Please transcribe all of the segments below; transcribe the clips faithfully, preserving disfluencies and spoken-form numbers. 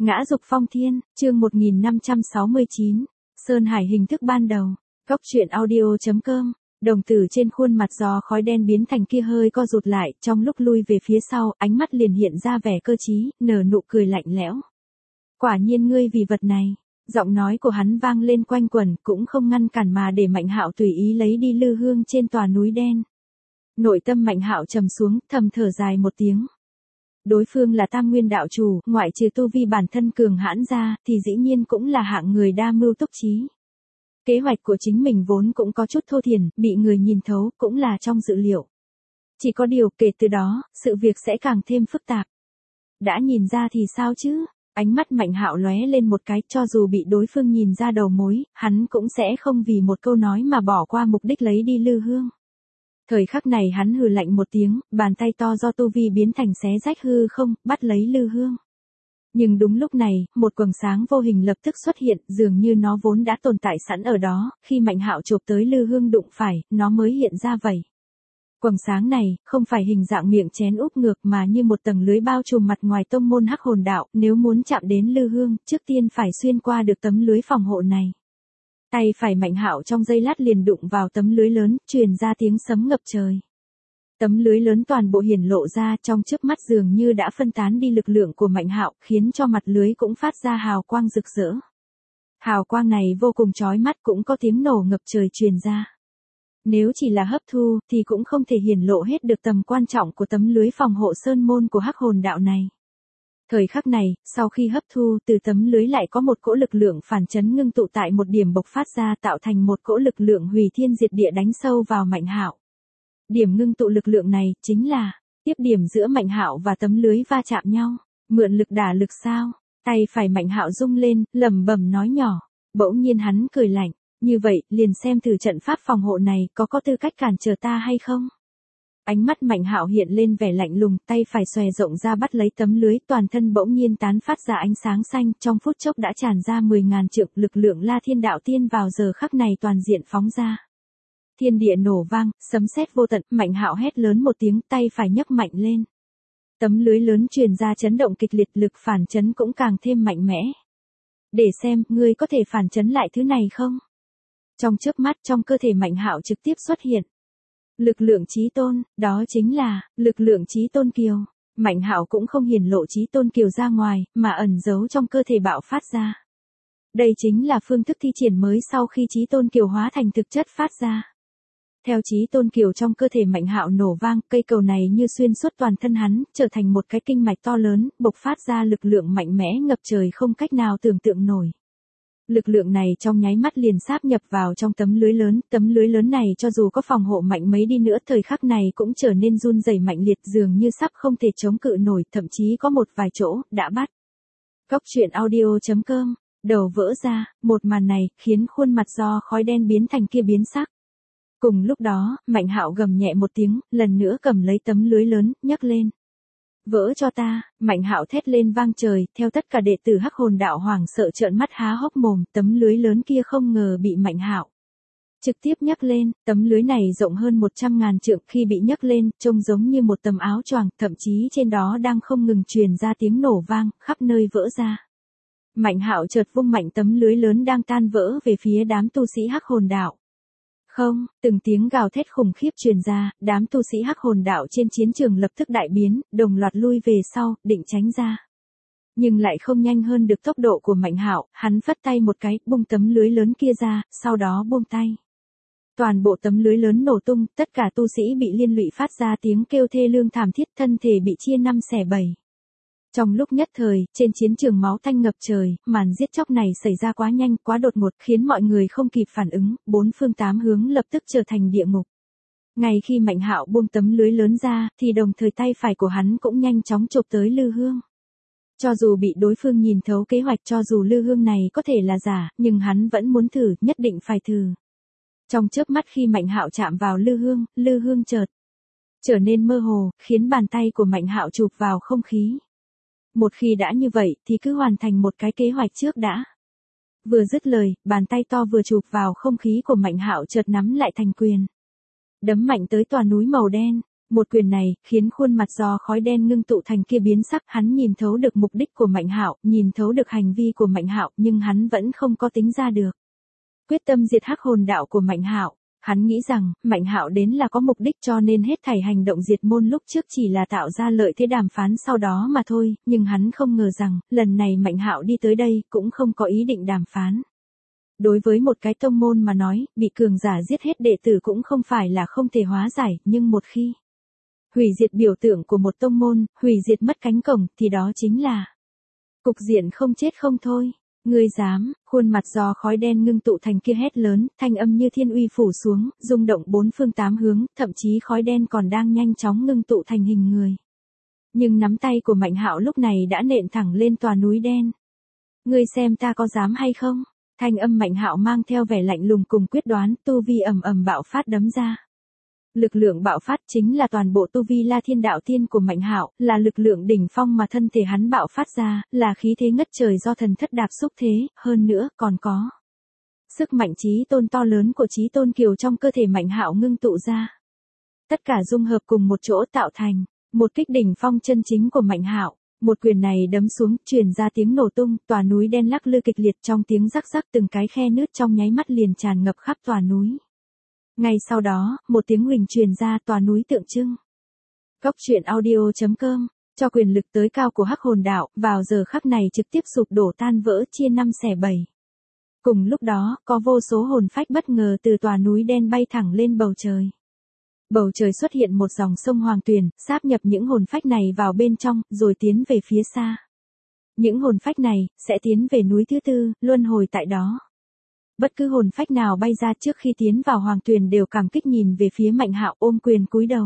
Ngã dục phong thiên, chương một nghìn năm trăm sáu mươi chín. Sơn Hải hình thức ban đầu. Góc truyện audio.com. Đồng tử trên khuôn mặt do khói đen biến thành kia hơi co rụt lại, trong lúc lui về phía sau, ánh mắt liền hiện ra vẻ cơ trí, nở nụ cười lạnh lẽo. Quả nhiên ngươi vì vật này. Giọng nói của hắn vang lên quanh quẩn, cũng không ngăn cản mà để Mạnh Hạo tùy ý lấy đi lư hương trên tòa núi đen. Nội tâm Mạnh Hạo trầm xuống, thầm thở dài một tiếng. Đối phương là Tam Nguyên đạo chủ, ngoại trừ tu vi bản thân cường hãn ra, thì dĩ nhiên cũng là hạng người đa mưu túc trí. Kế hoạch của chính mình vốn cũng có chút thô thiển, bị người nhìn thấu, cũng là trong dự liệu. Chỉ có điều, kể từ đó, sự việc sẽ càng thêm phức tạp. Đã nhìn ra thì sao chứ? Ánh mắt Mạnh Hạo lóe lên một cái, cho dù bị đối phương nhìn ra đầu mối, hắn cũng sẽ không vì một câu nói mà bỏ qua mục đích lấy đi lư hương. Thời khắc này hắn hừ lạnh một tiếng, bàn tay to do tu vi biến thành xé rách hư không, bắt lấy lư hương. Nhưng đúng lúc này, một quầng sáng vô hình lập tức xuất hiện, dường như nó vốn đã tồn tại sẵn ở đó, khi Mạnh Hạo chộp tới lư hương đụng phải, nó mới hiện ra vậy. Quầng sáng này, không phải hình dạng miệng chén úp ngược mà như một tầng lưới bao trùm mặt ngoài tông môn Hắc Hồn Đạo, nếu muốn chạm đến lư hương, trước tiên phải xuyên qua được tấm lưới phòng hộ này. Tay phải Mạnh Hạo trong giây lát liền đụng vào tấm lưới lớn, truyền ra tiếng sấm ngập trời. Tấm lưới lớn toàn bộ hiển lộ ra, trong chớp mắt dường như đã phân tán đi lực lượng của Mạnh Hạo, khiến cho mặt lưới cũng phát ra hào quang rực rỡ. Hào quang này vô cùng chói mắt, cũng có tiếng nổ ngập trời truyền ra. Nếu chỉ là hấp thu, thì cũng không thể hiển lộ hết được tầm quan trọng của tấm lưới phòng hộ sơn môn của Hắc Hồn Đạo này. Thời khắc này, sau khi hấp thu, từ tấm lưới lại có một cỗ lực lượng phản chấn ngưng tụ tại một điểm bộc phát ra, tạo thành một cỗ lực lượng hủy thiên diệt địa đánh sâu vào Mạnh Hạo. Điểm ngưng tụ lực lượng này chính là tiếp điểm giữa Mạnh Hạo và tấm lưới va chạm nhau, mượn lực đả lực sao? Tay phải Mạnh Hạo rung lên, lẩm bẩm nói nhỏ. Bỗng nhiên hắn cười lạnh, như vậy, liền xem thử trận pháp phòng hộ này có có tư cách cản trở ta hay không? Ánh mắt Mạnh Hạo hiện lên vẻ lạnh lùng, tay phải xòe rộng ra bắt lấy tấm lưới, toàn thân bỗng nhiên tán phát ra ánh sáng xanh, trong phút chốc đã tràn ra mười ngàn trượng, lực lượng La Thiên Đạo Tiên vào giờ khắc này toàn diện phóng ra. Thiên địa nổ vang, sấm sét vô tận, Mạnh Hạo hét lớn một tiếng, tay phải nhấc mạnh lên. Tấm lưới lớn truyền ra chấn động kịch liệt, lực phản chấn cũng càng thêm mạnh mẽ. Để xem, ngươi có thể phản chấn lại thứ này không? Trong chớp mắt, trong cơ thể Mạnh Hạo trực tiếp xuất hiện lực lượng chí tôn, đó chính là lực lượng chí tôn kiều. Mạnh Hạo cũng không hiển lộ chí tôn kiều ra ngoài, mà ẩn giấu trong cơ thể bạo phát ra. Đây chính là phương thức thi triển mới sau khi chí tôn kiều hóa thành thực chất phát ra. Theo chí tôn kiều trong cơ thể Mạnh Hạo nổ vang, cây cầu này như xuyên suốt toàn thân hắn, trở thành một cái kinh mạch to lớn, bộc phát ra lực lượng mạnh mẽ ngập trời không cách nào tưởng tượng nổi. Lực lượng này trong nháy mắt liền sáp nhập vào trong tấm lưới lớn, tấm lưới lớn này cho dù có phòng hộ mạnh mấy đi nữa, thời khắc này cũng trở nên run rẩy mạnh liệt, dường như sắp không thể chống cự nổi, thậm chí có một vài chỗ đã bắt. Góc truyện audio.com. Đầu vỡ ra, một màn này khiến khuôn mặt do khói đen biến thành kia biến sắc. Cùng lúc đó, Mạnh Hạo gầm nhẹ một tiếng, lần nữa cầm lấy tấm lưới lớn, nhấc lên. Vỡ cho ta, Mạnh Hạo thét lên vang trời, theo tất cả đệ tử Hắc Hồn Đạo hoảng sợ trợn mắt há hốc mồm, tấm lưới lớn kia không ngờ bị Mạnh Hạo trực tiếp nhấc lên, tấm lưới này rộng hơn một trăm ngàn trượng, khi bị nhấc lên, trông giống như một tấm áo choàng, thậm chí trên đó đang không ngừng truyền ra tiếng nổ vang, khắp nơi vỡ ra. Mạnh Hạo chợt vung mạnh tấm lưới lớn đang tan vỡ về phía đám tu sĩ Hắc Hồn Đạo. Không, từng tiếng gào thét khủng khiếp truyền ra, đám tu sĩ Hắc Hồn Đạo trên chiến trường lập tức đại biến, đồng loạt lui về sau, định tránh ra. Nhưng lại không nhanh hơn được tốc độ của Mạnh Hạo, hắn phất tay một cái, bung tấm lưới lớn kia ra, sau đó buông tay. Toàn bộ tấm lưới lớn nổ tung, tất cả tu sĩ bị liên lụy phát ra tiếng kêu thê lương thảm thiết, thân thể bị chia năm xẻ bảy. Trong lúc nhất thời, trên chiến trường máu tanh ngập trời, màn giết chóc này xảy ra quá nhanh, quá đột ngột, khiến mọi người không kịp phản ứng, bốn phương tám hướng lập tức trở thành địa ngục. Ngay khi Mạnh Hạo buông tấm lưới lớn ra, thì đồng thời tay phải của hắn cũng nhanh chóng chộp tới lư hương. Cho dù bị đối phương nhìn thấu kế hoạch, cho dù lư hương này có thể là giả, nhưng hắn vẫn muốn thử, nhất định phải thử. Trong chớp mắt khi Mạnh Hạo chạm vào lư hương, lư hương chợt trở nên mơ hồ, khiến bàn tay của Mạnh Hạo chụp vào không khí. Một khi đã như vậy, thì cứ hoàn thành một cái kế hoạch trước đã. Vừa dứt lời, bàn tay to vừa chụp vào không khí của Mạnh Hạo chợt nắm lại thành quyền. Đấm mạnh tới tòa núi màu đen. Một quyền này, khiến khuôn mặt do khói đen ngưng tụ thành kia biến sắc, hắn nhìn thấu được mục đích của Mạnh Hạo, nhìn thấu được hành vi của Mạnh Hạo, nhưng hắn vẫn không có tính ra được. Quyết tâm diệt hắc hồn đạo của Mạnh Hạo, hắn nghĩ rằng, Mạnh Hạo đến là có mục đích cho nên hết thảy hành động diệt môn lúc trước chỉ là tạo ra lợi thế đàm phán sau đó mà thôi, nhưng hắn không ngờ rằng, lần này Mạnh Hạo đi tới đây, cũng không có ý định đàm phán. Đối với một cái tông môn mà nói, bị cường giả giết hết đệ tử cũng không phải là không thể hóa giải, nhưng một khi hủy diệt biểu tượng của một tông môn, hủy diệt mất cánh cổng, thì đó chính là cục diện không chết không thôi. Ngươi dám, khuôn mặt do khói đen ngưng tụ thành kia hét lớn, thanh âm như thiên uy phủ xuống, rung động bốn phương tám hướng, thậm chí khói đen còn đang nhanh chóng ngưng tụ thành hình người. Nhưng nắm tay của Mạnh Hạo lúc này đã nện thẳng lên tòa núi đen. Ngươi xem ta có dám hay không? Thanh âm Mạnh Hạo mang theo vẻ lạnh lùng cùng quyết đoán, tu vi ầm ầm bạo phát đấm ra. Lực lượng bạo phát chính là toàn bộ tu vi La Thiên Đạo Tiên của Mạnh Hạo, là lực lượng đỉnh phong mà thân thể hắn bạo phát ra, là khí thế ngất trời do thần thất đạp xúc thế, hơn nữa còn có sức mạnh chí tôn to lớn của chí tôn kiều trong cơ thể Mạnh Hạo ngưng tụ ra. Tất cả dung hợp cùng một chỗ tạo thành một kích đỉnh phong chân chính của Mạnh Hạo. Một quyền này đấm xuống, truyền ra tiếng nổ tung, tòa núi đen lắc lư kịch liệt, trong tiếng rắc rắc từng cái khe nứt trong nháy mắt liền tràn ngập khắp tòa núi. Ngay sau đó, một tiếng huỳnh truyền ra, tòa núi tượng trưng. Góc truyện audio chấm com, cho quyền lực tới cao của hắc hồn đạo, vào giờ khắc này trực tiếp sụp đổ tan vỡ chia năm xẻ bảy. Cùng lúc đó, có vô số hồn phách bất ngờ từ tòa núi đen bay thẳng lên bầu trời. Bầu trời xuất hiện một dòng sông Hoàng Tuyền, sáp nhập những hồn phách này vào bên trong, rồi tiến về phía xa. Những hồn phách này, sẽ tiến về núi thứ tư, luân hồi tại đó. Bất cứ hồn phách nào bay ra trước khi tiến vào Hoàng Tuyền đều cảm kích nhìn về phía Mạnh Hạo, ôm quyền cúi đầu.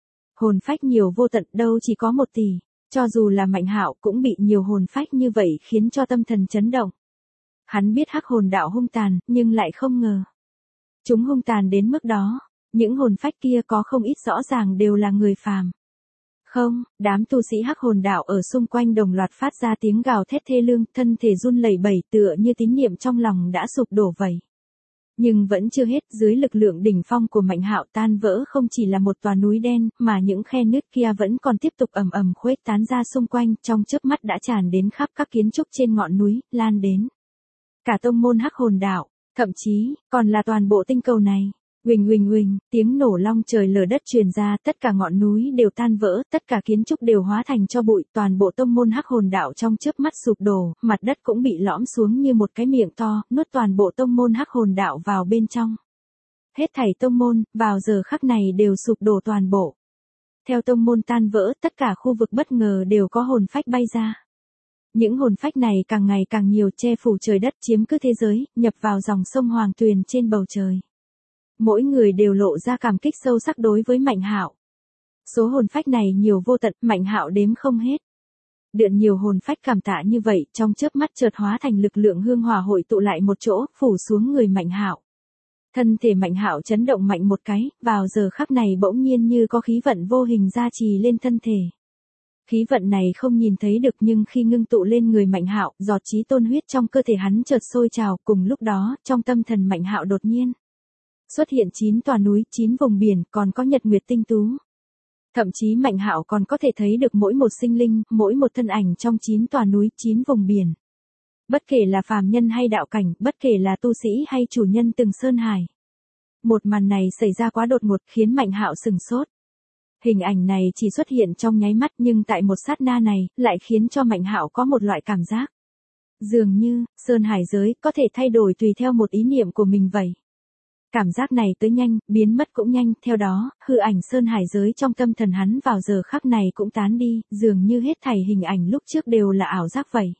Hồn phách nhiều vô tận, đâu chỉ có một tỷ, cho dù là Mạnh Hạo cũng bị nhiều hồn phách như vậy khiến cho tâm thần chấn động. Hắn biết hắc hồn đạo hung tàn, nhưng lại không ngờ chúng hung tàn đến mức đó. Những hồn phách kia có không ít rõ ràng đều là người phàm. Không, đám tu sĩ hắc hồn đạo ở xung quanh đồng loạt phát ra tiếng gào thét thê lương, thân thể run lẩy bẩy tựa như tín niệm trong lòng đã sụp đổ vậy. Nhưng vẫn chưa hết, dưới lực lượng đỉnh phong của Mạnh Hạo tan vỡ không chỉ là một tòa núi đen, mà những khe nứt kia vẫn còn tiếp tục ầm ầm khuếch tán ra xung quanh, trong chớp mắt đã tràn đến khắp các kiến trúc trên ngọn núi, lan đến cả tông môn hắc hồn đạo, thậm chí còn là toàn bộ tinh cầu này. Huỳnh huỳnh huỳnh, tiếng nổ long trời lở đất truyền ra, tất cả ngọn núi đều tan vỡ, tất cả kiến trúc đều hóa thành tro bụi, toàn bộ tông môn hắc hồn đạo trong chớp mắt sụp đổ, mặt đất cũng bị lõm xuống như một cái miệng to, nuốt toàn bộ tông môn hắc hồn đạo vào bên trong. Hết thảy tông môn, vào giờ khắc này đều sụp đổ toàn bộ. Theo tông môn tan vỡ, tất cả khu vực bất ngờ đều có hồn phách bay ra. Những hồn phách này càng ngày càng nhiều, che phủ trời đất, chiếm cứ thế giới, nhập vào dòng sông Hoàng Tuyền trên bầu trời. Mỗi người đều lộ ra cảm kích sâu sắc đối với Mạnh Hạo. Số hồn phách này nhiều vô tận, Mạnh Hạo đếm không hết. Đượn nhiều hồn phách cảm tạ như vậy, trong chớp mắt chợt hóa thành lực lượng hương hỏa hội tụ lại một chỗ, phủ xuống người Mạnh Hạo. Thân thể Mạnh Hạo chấn động mạnh một cái, vào giờ khắc này bỗng nhiên như có khí vận vô hình gia trì lên thân thể. Khí vận này không nhìn thấy được, nhưng khi ngưng tụ lên người Mạnh Hạo, giọt chí tôn huyết trong cơ thể hắn chợt sôi trào, cùng lúc đó, trong tâm thần Mạnh Hạo đột nhiên xuất hiện chín tòa núi, chín vùng biển, còn có nhật nguyệt tinh tú. Thậm chí Mạnh Hạo còn có thể thấy được mỗi một sinh linh, mỗi một thân ảnh trong chín tòa núi, chín vùng biển. Bất kể là phàm nhân hay đạo cảnh, bất kể là tu sĩ hay chủ nhân từng sơn hải. Một màn này xảy ra quá đột ngột khiến Mạnh Hạo sừng sốt. Hình ảnh này chỉ xuất hiện trong nháy mắt, nhưng tại một sát na này, lại khiến cho Mạnh Hạo có một loại cảm giác. Dường như, sơn hải giới có thể thay đổi tùy theo một ý niệm của mình vậy. Cảm giác này tới nhanh, biến mất cũng nhanh, theo đó, hư ảnh sơn hải giới trong tâm thần hắn vào giờ khắc này cũng tán đi, dường như hết thảy hình ảnh lúc trước đều là ảo giác vậy.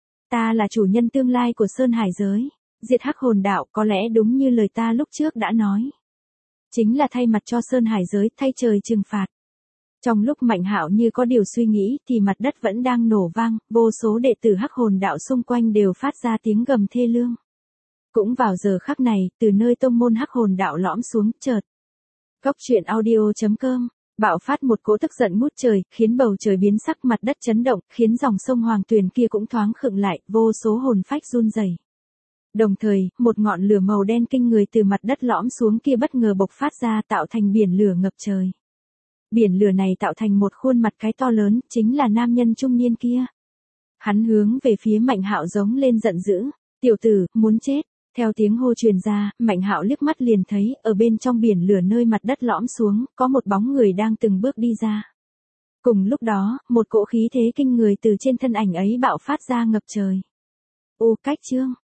Ta là chủ nhân tương lai của sơn hải giới, diệt hắc hồn đạo, có lẽ đúng như lời ta lúc trước đã nói. Chính là thay mặt cho sơn hải giới, thay trời trừng phạt. Trong lúc Mạnh Hạo như có điều suy nghĩ thì mặt đất vẫn đang nổ vang, vô số đệ tử hắc hồn đạo xung quanh đều phát ra tiếng gầm thê lương. Cũng vào giờ khắc này, từ nơi tông môn hắc hồn đạo lõm xuống, chợt. Góc truyện audio chấm com, bạo phát một cỗ tức giận ngút trời, khiến bầu trời biến sắc, mặt đất chấn động, khiến dòng sông Hoàng Tuyền kia cũng thoáng khựng lại, vô số hồn phách run rẩy. Đồng thời, một ngọn lửa màu đen kinh người từ mặt đất lõm xuống kia bất ngờ bộc phát ra, tạo thành biển lửa ngập trời. Biển lửa này tạo thành một khuôn mặt cái to lớn, chính là nam nhân trung niên kia. Hắn hướng về phía Mạnh Hạo giống lên giận dữ, tiểu tử, muốn chết. Theo tiếng hô truyền ra, Mạnh Hạo liếc mắt liền thấy, ở bên trong biển lửa nơi mặt đất lõm xuống, có một bóng người đang từng bước đi ra. Cùng lúc đó, một cỗ khí thế kinh người từ trên thân ảnh ấy bạo phát ra ngập trời. Ô cách chương,